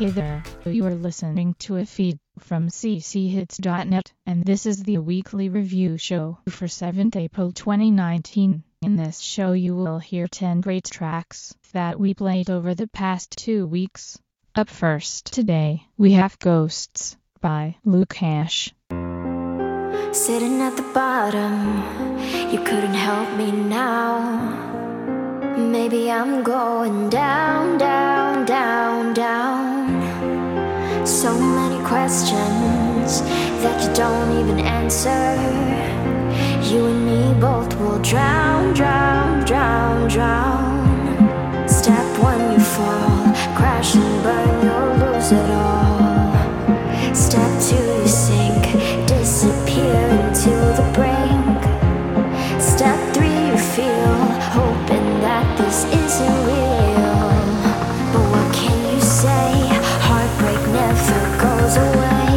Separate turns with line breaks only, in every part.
Hey there, you are listening to a feed from cchits.net, and this is the weekly review show for 7th April 2019. In this show you will hear 10 great tracks that we played over the past 2 weeks. Up first today, we have Ghosts by Lukash.
Sitting at the bottom, you couldn't help me now. Maybe I'm going down, down, down, down. So many questions that you don't even answer. You and me both will drown, drown, drown, drown. Step one, you fall, crash and burn, you'll lose it all. Step two, you sink, disappear into the brink. Step three, you feel, hoping that this isn't real. But what can you say? Heartbreak never goes away.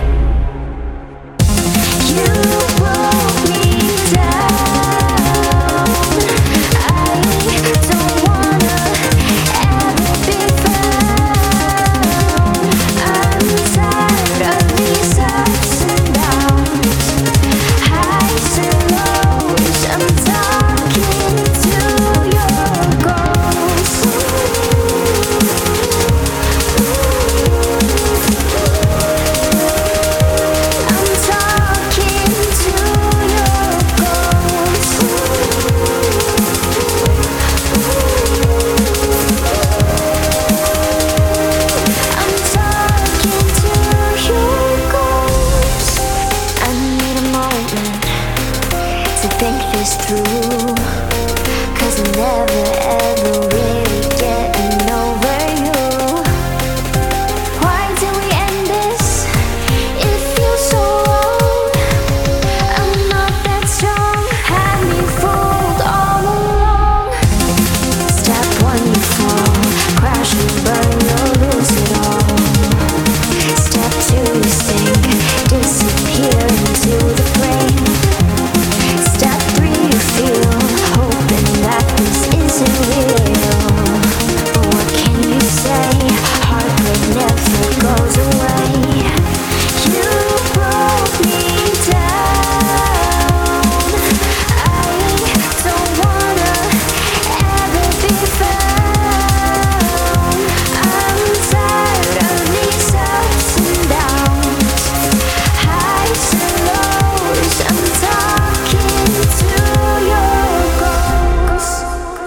You broke me down. I don't wanna ever be found. I'm tired of these ups and downs, highs and lows. I'm talking to your ghost. I'm talking to your ghost. I'm talking to your ghost. I need a moment to think this through, 'cause I'm never ever really getting over you. Why did we end this? It feels so wrong. I'm not that strong, had me fooled all along. Step one, you fall, crash and burn, you'll lose it all. Step two, you sink, disappear into the flame. Step three, you feel, hoping that this isn't real. But what can you say? Heartbreak never goes away. You broke me down. I don't wanna ever be found. I'm tired of these ups and downs, highs and lows. I'm talking to your ghost.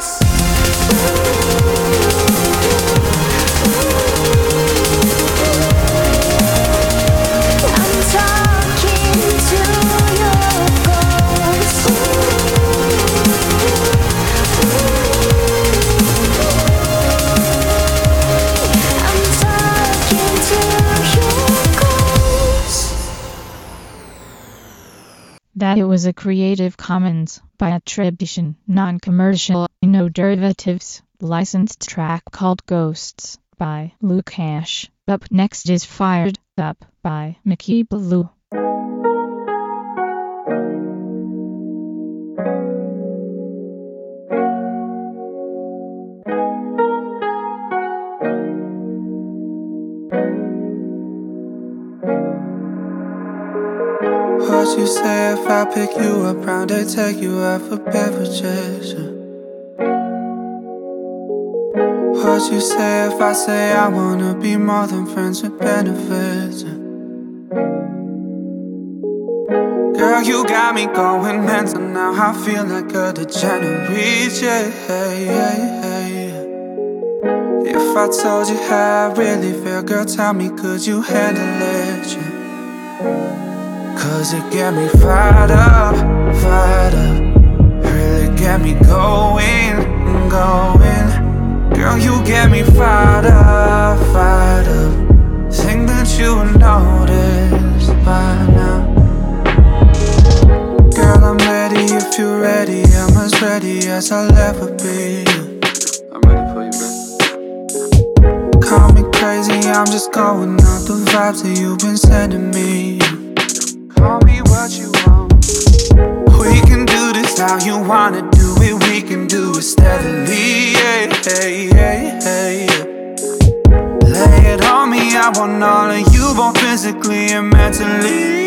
I'm talking to your ghost. I'm talking to your ghost.
That it was a Creative Commons by attribution, non-commercial, no derivatives, licensed track called Ghosts by Lukash. Up next is Fired Up by Mickey Blue.
What you say if I pick you up round and take you out for beverages? What you say if I say I wanna be more than friends with benefits? Girl, you got me going mental now. I feel like a degenerate, If I told you how I really feel, girl, tell me, could you handle it? 'Cause it get me fired up, really get me going. Girl, you get me fired up. Think that you noticed by now. Girl, I'm ready if you're ready. I'm as ready as I'll ever be. I'm ready for you, bro. Call me crazy, I'm just going off the vibes that you've been sending me. Call me what you want. We can do this how you wanna do it. We can do it steadily, Lay it on me. I want all of you, both physically and mentally.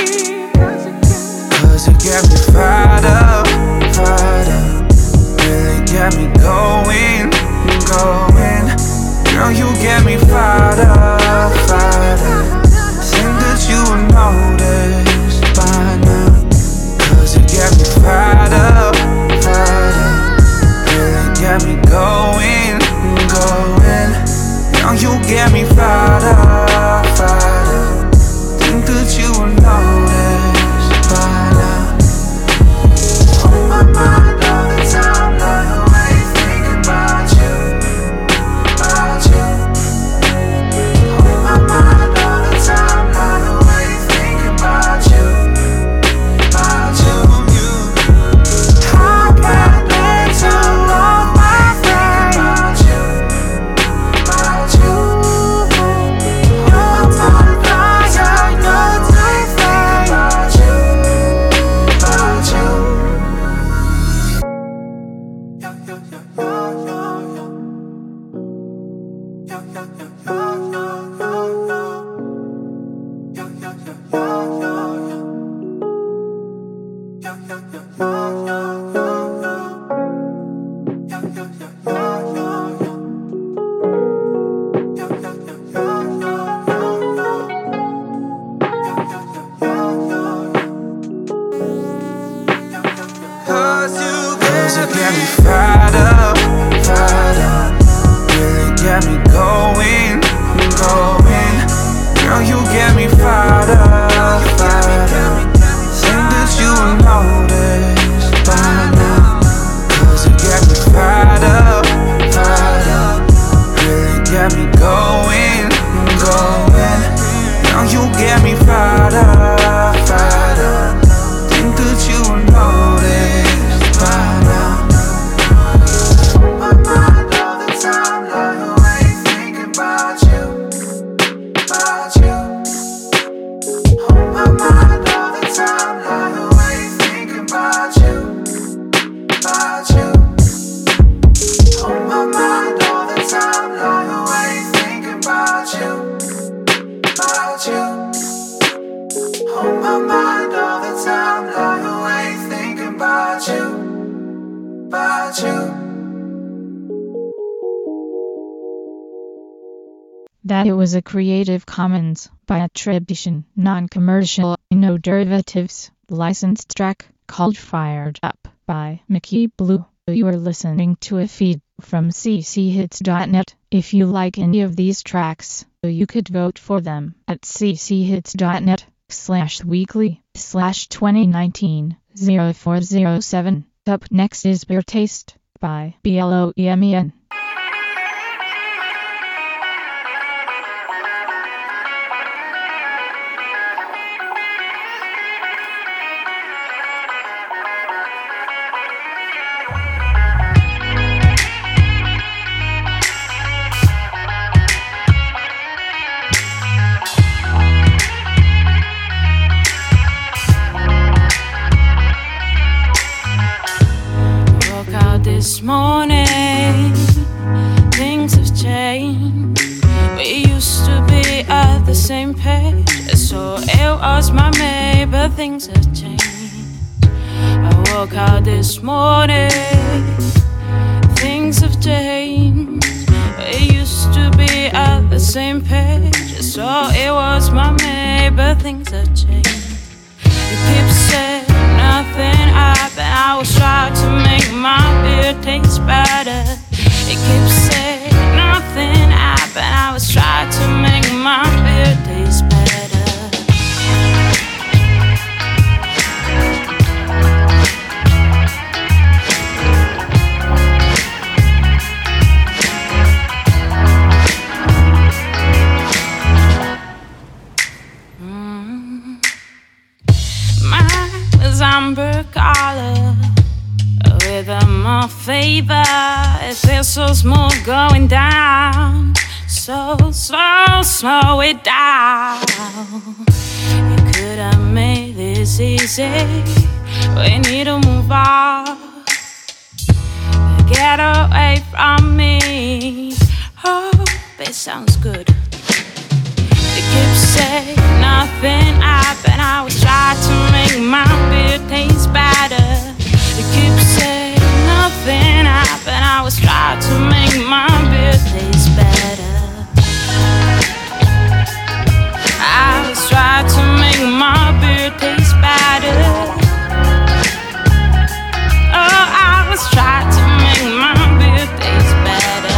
Cause you get me fired up, fired up. Really get me going, going. Girl, you get me fired up, fired up. Think that you would notice by now. Cause you get me fired up, fired up. Really get me going, going. Girl, you get me fired up, fired up. Think that you would notice by now. On my mind all the time, love the way you think about you, about you. On my mind all the time, love the way you think about you, about you. I can't let you off my face about you, about you. You're my fire, you're my flame about you, about you. Cause you get me fired up, fired up. Really get me going, going. Girl, you get me fired up, fired up. Think that you would notice by now. Cause you get me fired up, fired up. Really get me going, going. Girl, you get me fired up, fired up. Think that you would notice by now. On my mind all the time, love the way you think about you, about you. On my mind all the time, love the way you think about you, about you. On my mind all the time, love the way you think about you, about you. On my mind all the time, love the way you think about you, about you.
That it was a Creative Commons by attribution, non-commercial, no derivatives, licensed track called Fired Up by Mickey Blue. You are listening to a feed from cchits.net. If you like any of these tracks, you could vote for them at cchits.net/weekly/2019-0407. Up next is Beer Taste by BLOEMEN.
This morning, things have changed. We used to be at the same page, so it was my May, but things have changed. I woke out this morning, things have changed. We used to be at the same page, so it was my May, but things have changed. You keep saying nothing happened. I was trying to make my beer taste better. You keep saying nothing happened. I was trying to make my beer taste better. Amber color with a more favor. It feels so smooth going down, so slow, slow it down. You could have made this easy. We need to move on, get away from me. Oh, it sounds good. say nothing happened. I was trying to make my beer taste better. You keep saying nothing happened. I was trying to make my beer taste better. I was trying to make my beer taste better. Oh, I was trying to make my beer taste better.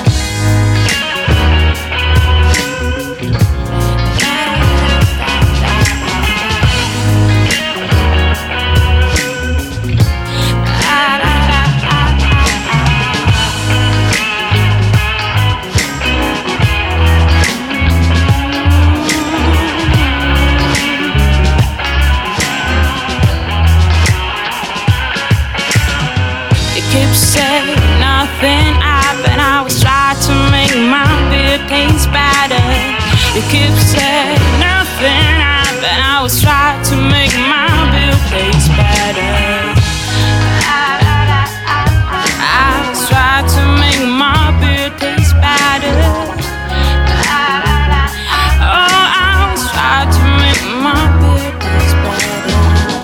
Said nothing happened. I was trying to make my beer taste better. You keep saying nothing happened. I was trying to make my beer taste better. I was trying to make my beer taste better. Oh, I was trying to make my beer taste better.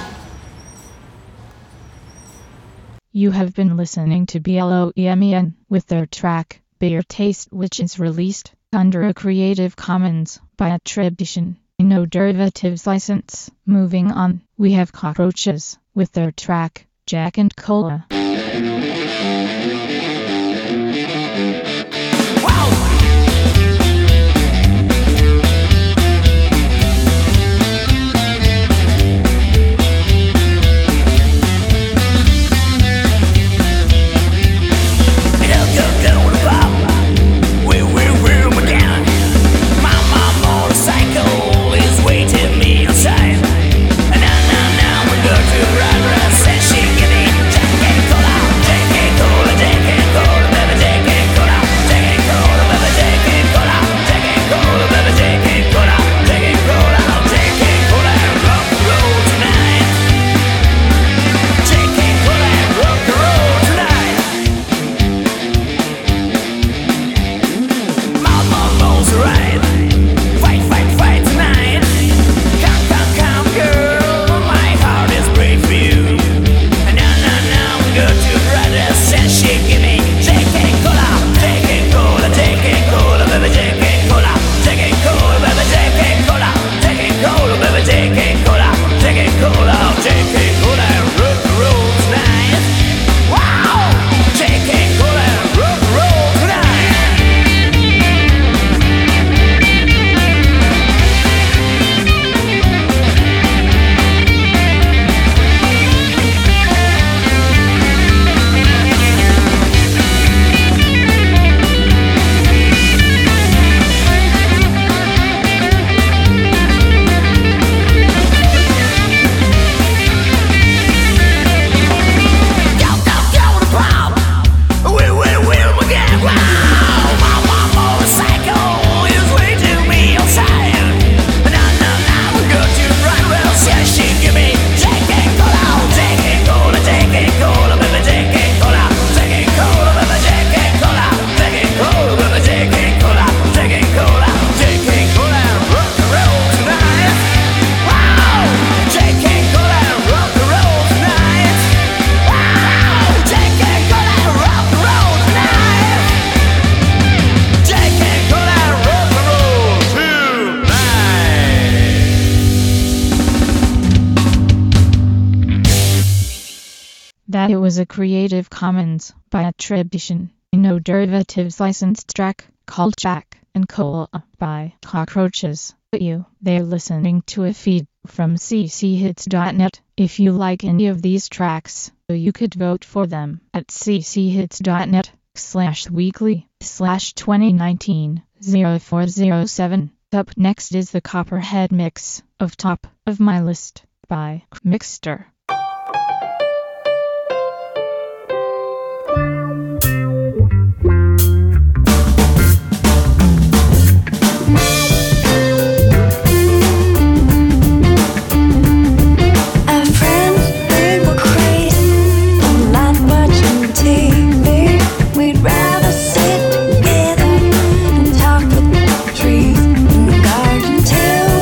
You have been listening to BLOEMEN with their track, Beer Taste, which is released under a Creative Commons by attribution, no derivatives license. Moving on, we have Cockroaches with their track, Jack and Cola. That it was a Creative Commons by attribution, no derivatives licensed track called Jack and Cola by Cockroaches. They're listening to a feed from cchits.net. If you like any of these tracks, you could vote for them at cchits.net/weekly/2019-0407. Up next is the Copperhead mix of Top of My List by Mixter.
Till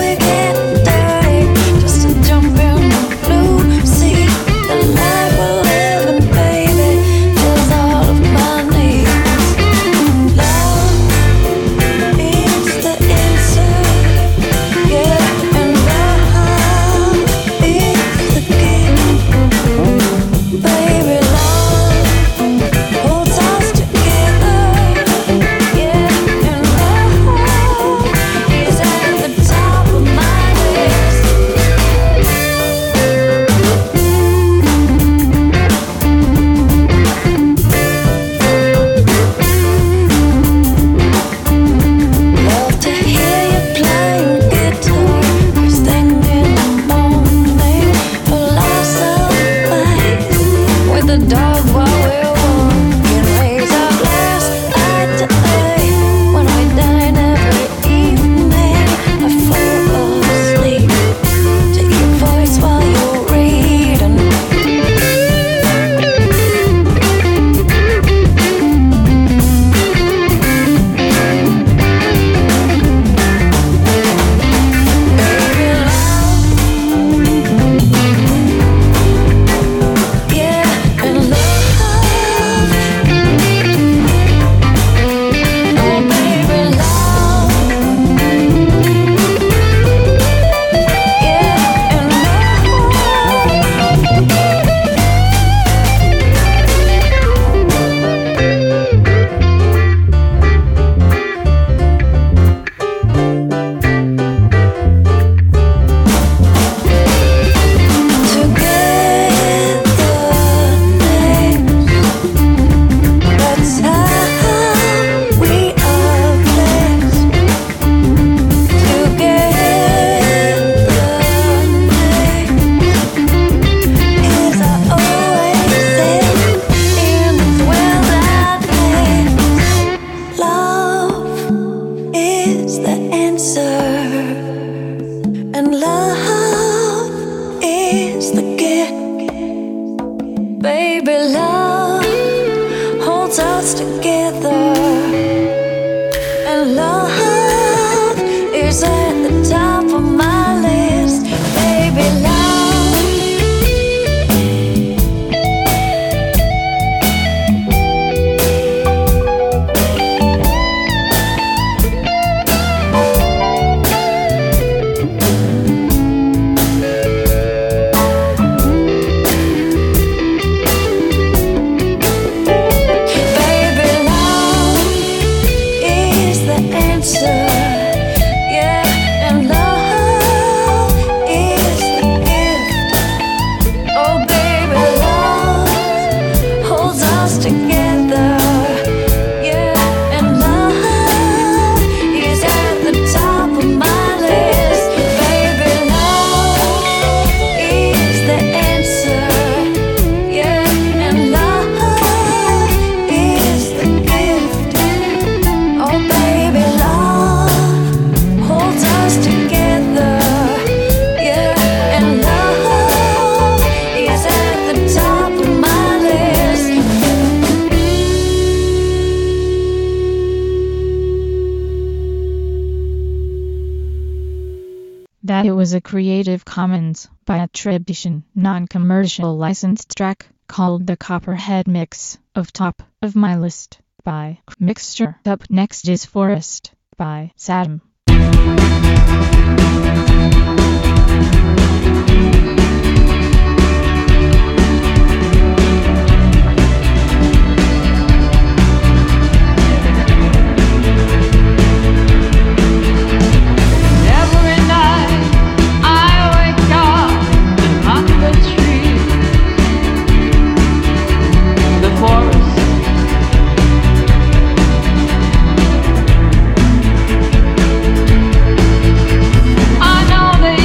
That it was a Creative Commons by attribution, non-commercial licensed track called The Copperhead Mix of Top of My List by Mixture. Up next is Forest by Saddam.
I know that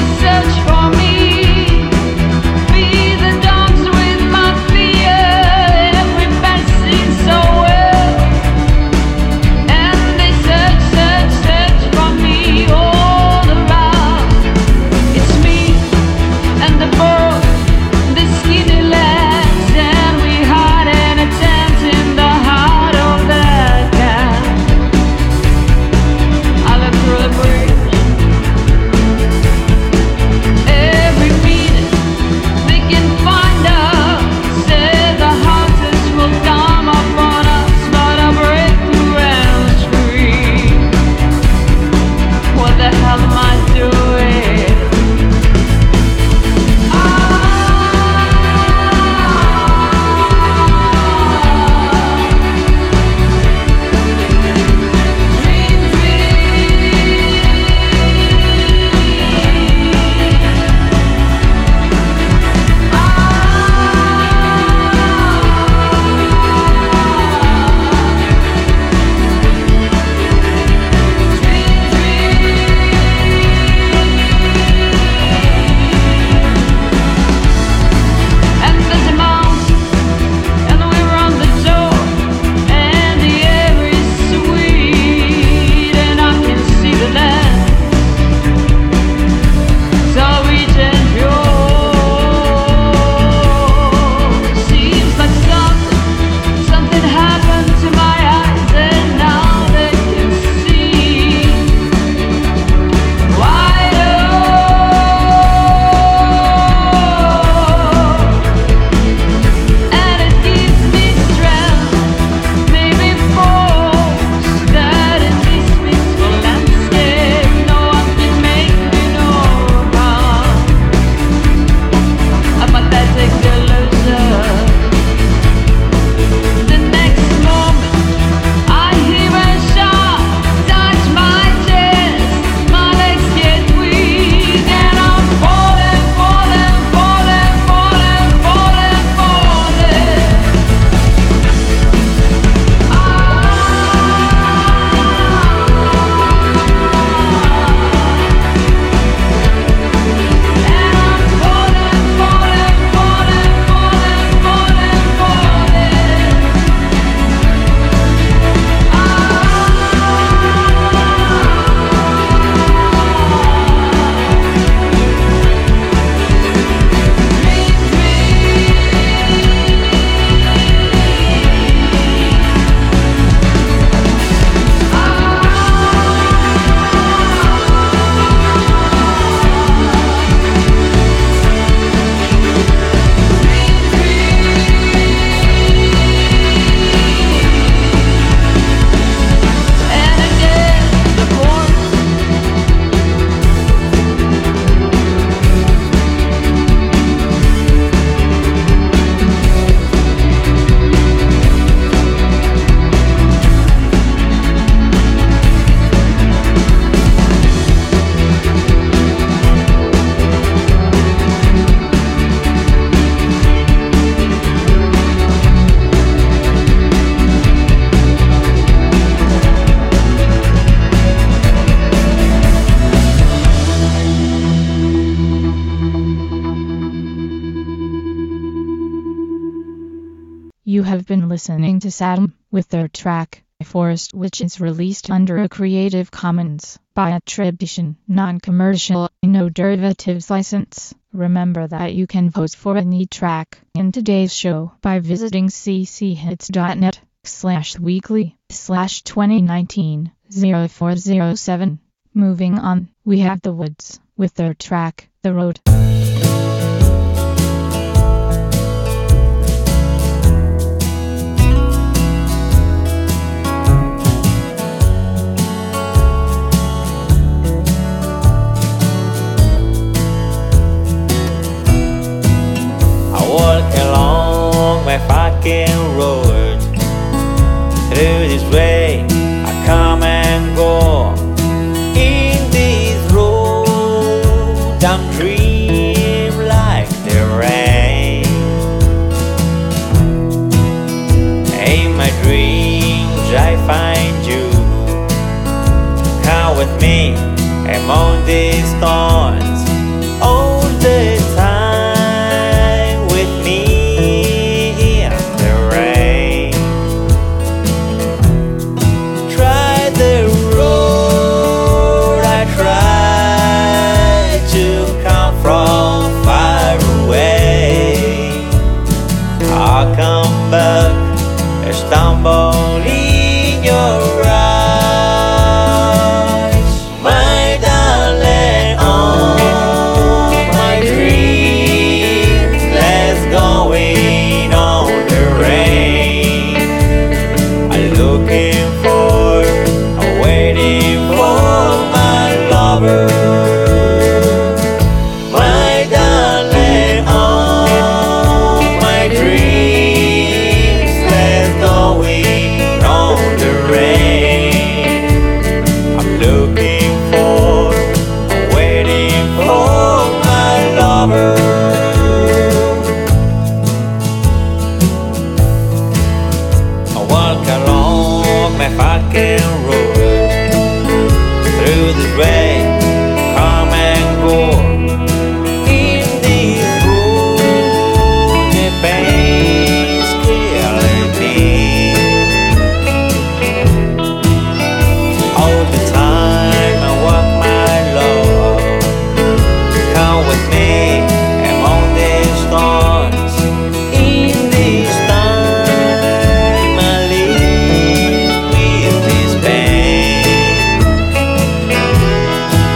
You have been listening to Saddam with their track Forest, which is released under a Creative Commons by attribution, non-commercial, no derivatives license. Remember that you can vote for any track in today's show by visiting cchits.net/weekly/2019-0407. Moving on, we have The Woods with their track The Road.
Walk along my fucking road. Through this way I come and go. In this road I'm dream like the rain. In my dreams I find you. Come with me among these thorns all the time. Stumble in your eyes, my darling. Oh, my dreams, let's go in on the rain. I'm looking for, I'm waiting for my lover. My darling, oh, my dreams, let's go on the rain. I'm looking for, I'm waiting for my lover. I walk along my fucking road. Through this way, come and go. In this road, the pain's killing me. All the time I walk my love. Come with me among these thorns. In this time I live with this pain.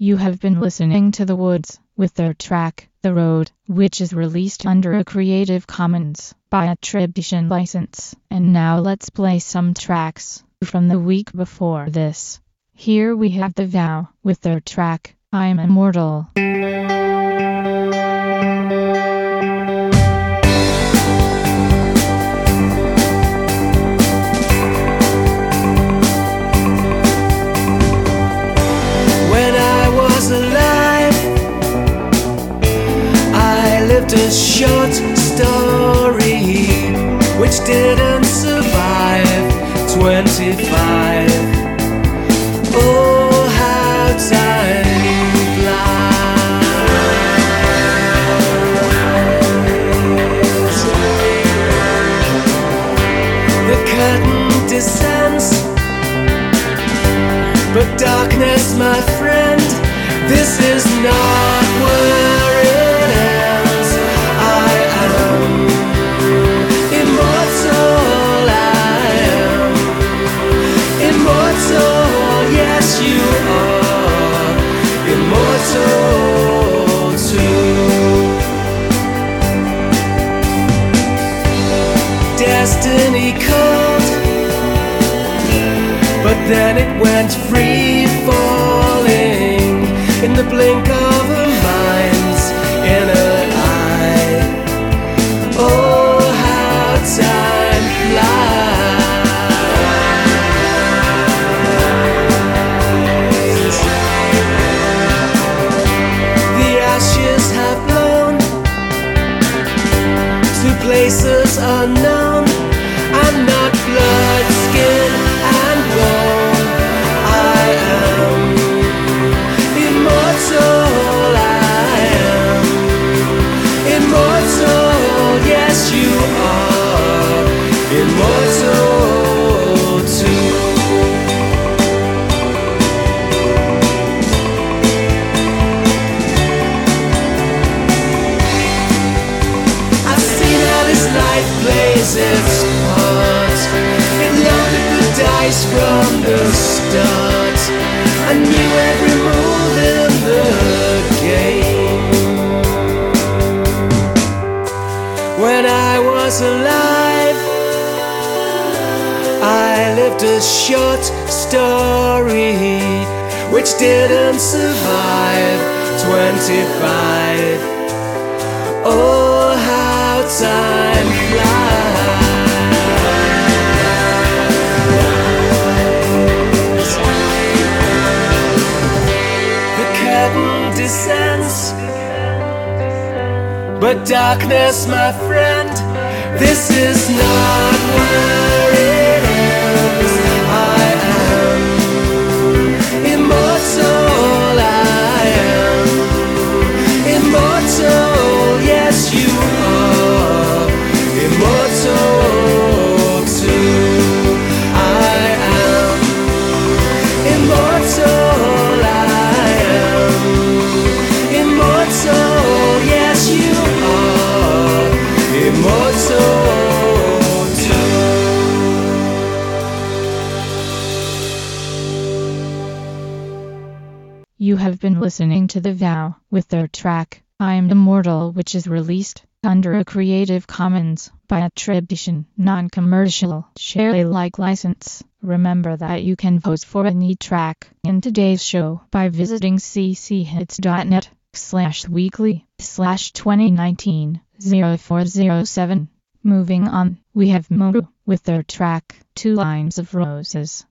You have been listening to The Woods with their track, The Road, which is released under a Creative Commons by attribution license. And now let's play some tracks from the week before this. Here we have The Vow with their track, I'm Immortal.
A short story which didn't survive 25. Oh, how time flies. The curtain descends, but darkness, my friend, this is not where it ends. Yes, you are immortal too. Destiny called, but then it went free falling in the blink of a mind's inner eye. Oh, how time flies. Places unknown, I'm not blood, skin and bone. I am immortal, I am immortal. Yes, you are immortal too. Plays its part. It loaded the dice from the start. I knew every move in the game. When I was alive, I lived a short story which didn't survive 25. Oh, how time flies. The curtain descends, but darkness, my friend, this is not where it ends. I am immortal, I am immortal. Yes, you are immortal too. I am immortal, I am immortal. Yes, you are immortal too.
You have been listening to The Vow with their track, I'm Immortal, which is released under a Creative Commons by attribution, non-commercial, share Alike license. Remember that you can vote for any track in today's show by visiting cchits.net/weekly/2019-0407. Moving on, we have Moru with their track, Two Lines of Roses.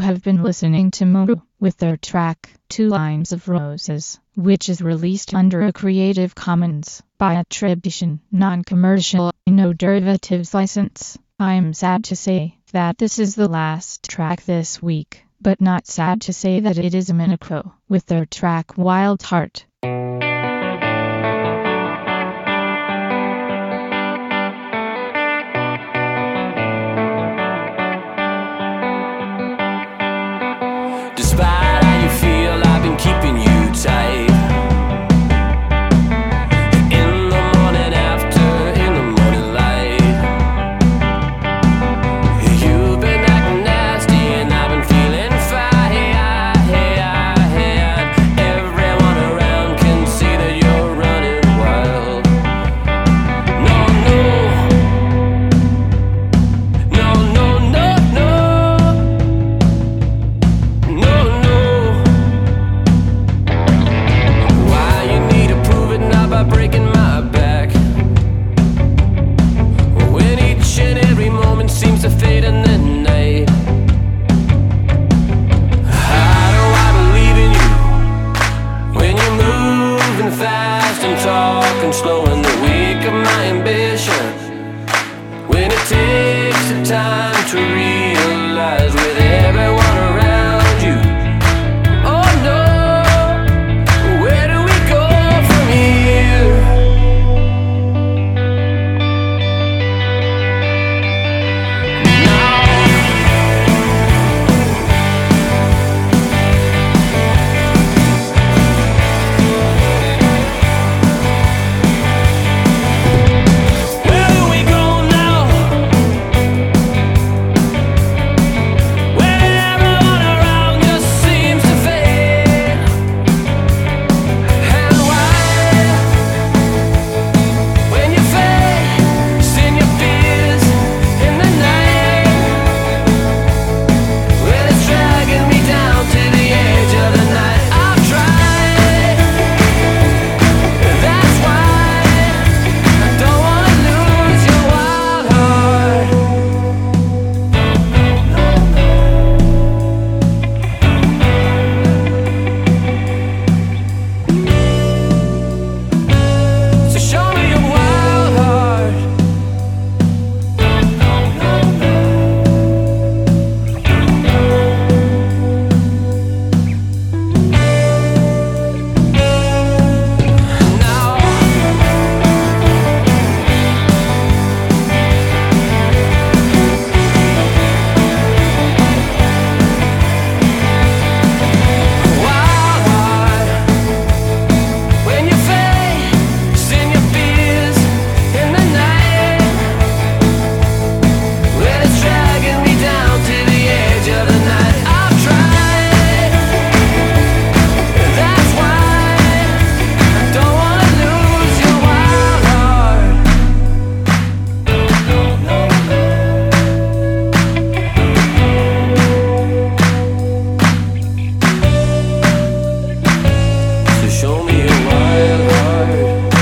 have been listening to Moru with their track 2 Lines of Roses, which is released under a Creative Commons by attribution, non-commercial, no derivatives license. I'm sad to say that this is the last track this week, but not sad to say that it is Minako with their track Wild Heart.
Despite how you feel, I've been keeping you tight. In the morning after, in the morning light. You've been acting nasty and I've been feeling fine. Everyone around can see that you're running wild. No, no. No, no, no, no. No, no. Why you need to prove it now by breaking my back? When each and every moment seems to fade in the night. How do I believe in you when you're moving fast and talking slow and the weak of my ambition? When it takes the time to realize with everyone around you. Oh no, where do we go from here? Where do we go now? When everyone around just seems to fade. And why? When you face in your fears in the night, when it's dragging me down to the edge of the night, I've tried. That's why I don't wanna lose your wild heart. So show me your wild heart. Now wild heart. When you face in your fears in the night, when it's dragging me down to the edge of the night, I've tried. That's why I don't wanna lose your wild heart. So show me your wild heart.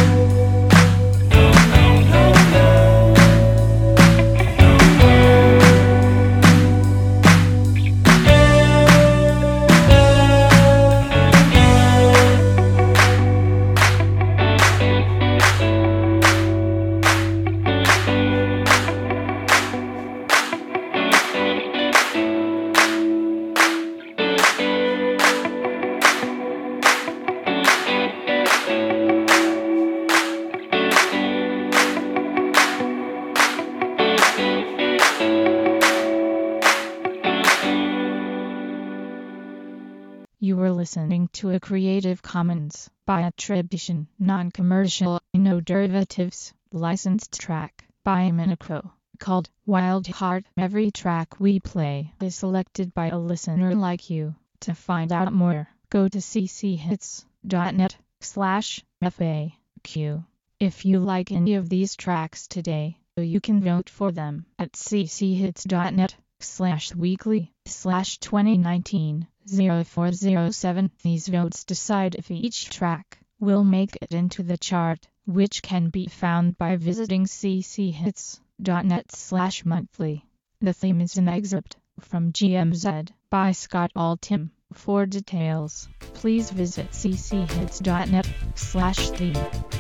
You were listening to a Creative Commons by attribution, non-commercial, no derivatives, licensed track by Minako called Wild Heart. Every track we play is selected by a listener like you. To find out more, go to cchits.net/FAQ. If you like any of these tracks today, you can vote for them at cchits.net/weekly/2019-0407. These votes decide if each track will make it into the chart, which can be found by visiting cchits.net/monthly. The theme is an excerpt from GMZ by Scott Altham. For details, please visit cchits.net/theme.